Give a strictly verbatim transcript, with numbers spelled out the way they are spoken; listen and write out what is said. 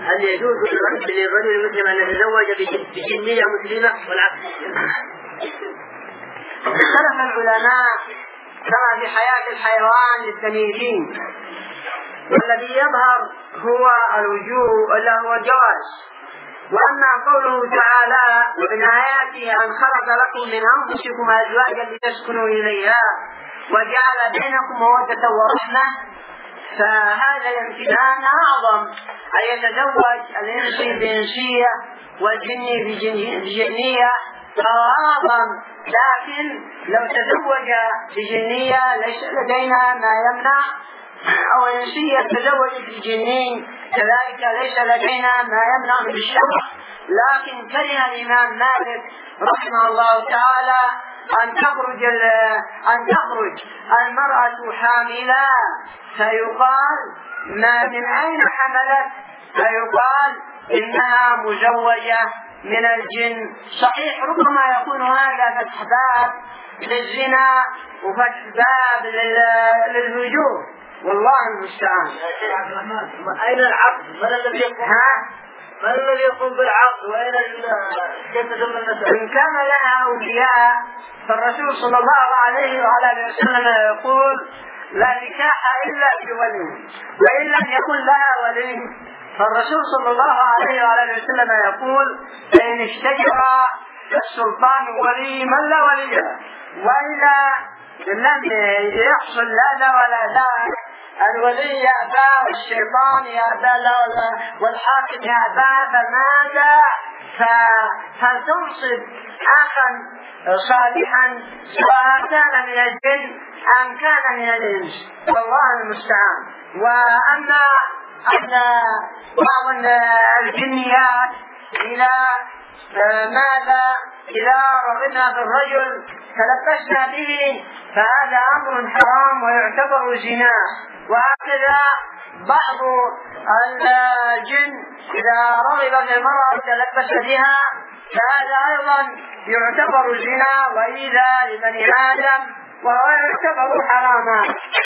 هل يجوز للرجل المسلم أن يتزوج بجنية مسلمة والعكس؟ اختلف العلماء كما في حياة الحيوان للتمييزين، والذي يظهر هو الوجوب اللي هو الجواز. وأما قوله تعالى ومن آياته أن خلق لكم من أنفسكم أزواجا لتسكنوا إليها وجعل بينكم مودة ورحمة، فهذا الامتنان أعظم أن يتزوج الإنسي بإنسية والجني بجنية فهو أعظم. لكن لو تزوج بجنية ليس لدينا ما يمنع، أو الإنسية تزوجت بجنين كذلك ليس لدينا ما يمنع من الشرع. لكن كره الإمام مالك رحمه الله تعالى أن تخرج أن تخرج المرأة حاملة فيقال ما من أين حملت، فيقال إنها مزوجة من الجن. صحيح ربما يكون هذا فتح باب للزنا وفتح باب للهجوم، والله المستعان. أين العقد؟ من الذي يقوم؟ من الذي يقوم بالعقد؟ وأين كيف تتم المسألة؟ إن كان لها أولياء فالرسول صلى الله عليه وعلى وسلم يقول لا نكاح إلا بولي، وإن لم يكن لها ولي فالرسول صلى الله عليه وعلى وسلم يقول فإن اشتجر السلطان ولي من لا ولي له، وإذا لم يحصل لا ذا ولا ذاك الولي يأبى والشيطان يأبى والحاكم يأبى، فماذا؟ فلتنصب أخا صالحا سواء كان من الجن أم كان من الإنس، والله المستعان. وأما أن بعض الجنيات إلى ماذا إذا رغبنا بالرجل تلبسنا به فهذا أمر حرام ويعتبر زنا. وهكذا بعض الجن إذا رغب بالمرأة تلبس بها فهذا أيضا يعتبر زنا وإيذاء لبني آدم وهو يعتبر حراما.